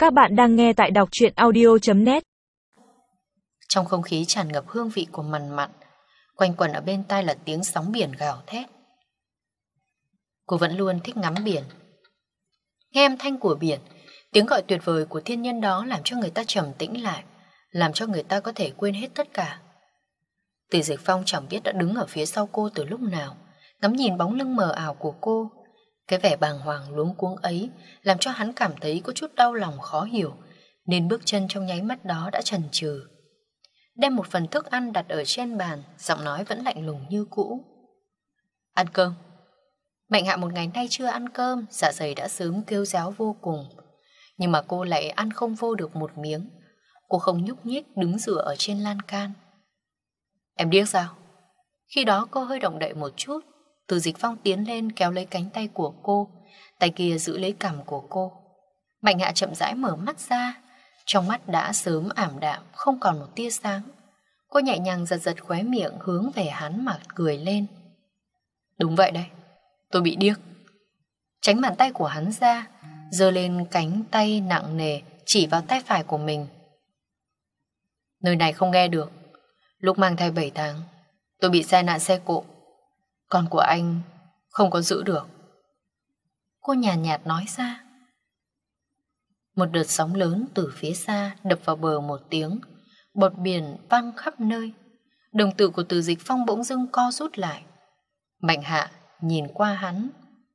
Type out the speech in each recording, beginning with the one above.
Các bạn đang nghe tại đọc truyện audio.net. Trong không khí tràn ngập hương vị của mằn mặn, quanh quẩn ở bên tai là tiếng sóng biển gào thét. Cô vẫn luôn thích ngắm biển. Nghe âm thanh của biển, tiếng gọi tuyệt vời của thiên nhân đó làm cho người ta trầm tĩnh lại, làm cho người ta có thể quên hết tất cả. Từ Dịch Phong chẳng biết đã đứng ở phía sau cô từ lúc nào, ngắm nhìn bóng lưng mờ ảo của cô. Cái vẻ bàng hoàng luống cuống ấy làm cho hắn cảm thấy có chút đau lòng khó hiểu, nên bước chân trong nháy mắt đó đã chần chừ. Đem một phần thức ăn đặt ở trên bàn, giọng nói vẫn lạnh lùng như cũ. Ăn cơm. Mạnh Hạ một ngày nay chưa ăn cơm, dạ dày đã sớm kêu réo vô cùng. Nhưng mà cô lại ăn không vô được một miếng. Cô không nhúc nhích đứng dựa ở trên lan can. Em điếc sao? Khi đó cô hơi động đậy một chút. Từ Dịch Phong tiến lên kéo lấy cánh tay của cô, tay kia giữ lấy cằm của cô. Mạnh Hạ chậm rãi mở mắt ra, trong mắt đã sớm ảm đạm, không còn một tia sáng. Cô nhẹ nhàng giật giật khóe miệng hướng về hắn mà cười lên. Đúng vậy đây, tôi bị điếc. Tránh bàn tay của hắn ra, giơ lên cánh tay nặng nề chỉ vào tay phải của mình. Nơi này không nghe được. Lúc mang thai 7 tháng, tôi bị tai nạn xe cộ. Con của anh không có giữ được. Cô nhàn nhạt nói ra. Một đợt sóng lớn từ phía xa đập vào bờ một tiếng, bọt biển văng khắp nơi. Đồng tử của Từ Dịch Phong bỗng dưng co rút lại. Mạnh Hạ nhìn qua hắn.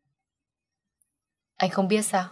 Anh không biết sao?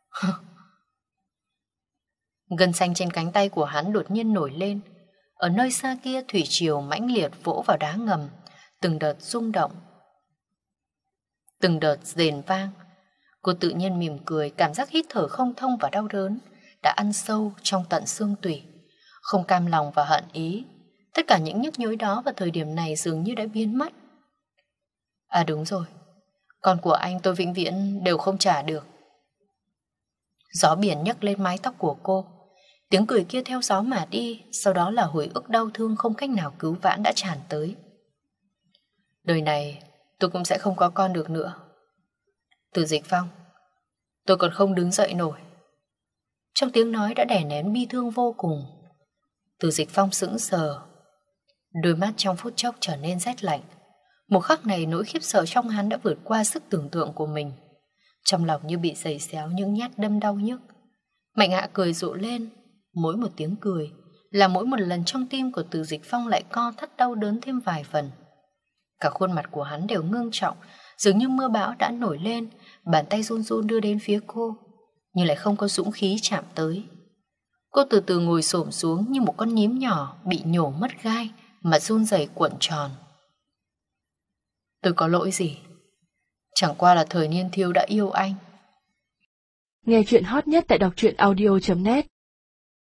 Gân xanh trên cánh tay của hắn đột nhiên nổi lên. Ở nơi xa kia thủy triều mãnh liệt vỗ vào đá ngầm, từng đợt rung động, từng đợt rền vang. Cô tự nhiên mỉm cười, cảm giác hít thở không thông và đau đớn đã ăn sâu trong tận xương tủy. Không cam lòng và hận ý, tất cả những nhức nhối đó vào thời điểm này dường như đã biến mất. À đúng rồi, con của anh tôi vĩnh viễn đều không trả được. Gió biển nhấc lên mái tóc của cô. Tiếng cười kia theo gió mà đi, sau đó là hồi ức đau thương không cách nào cứu vãn đã tràn tới. Đời này tôi cũng sẽ không có con được nữa. Từ Dịch Phong, tôi còn không đứng dậy nổi. Trong tiếng nói đã đè nén bi thương vô cùng. Từ Dịch Phong sững sờ, đôi mắt trong phút chốc trở nên rét lạnh. Một khắc này nỗi khiếp sợ trong hắn đã vượt qua sức tưởng tượng của mình. Trong lòng như bị giày xéo những nhát đâm đau nhức. Mạnh Hạ cười rộ lên. Mỗi một tiếng cười là mỗi một lần trong tim của Từ Dịch Phong lại co thắt đau đớn thêm vài phần. Cả khuôn mặt của hắn đều ngưng trọng, dường như mưa bão đã nổi lên. Bàn tay run run đưa đến phía cô, nhưng lại không có dũng khí chạm tới. Cô từ từ ngồi xổm xuống như một con nhím nhỏ bị nhổ mất gai mà run rẩy cuộn tròn. Tôi có lỗi gì? Chẳng qua là thời niên thiếu đã yêu anh. Nghe chuyện hot nhất tại đọc truyện audio.net.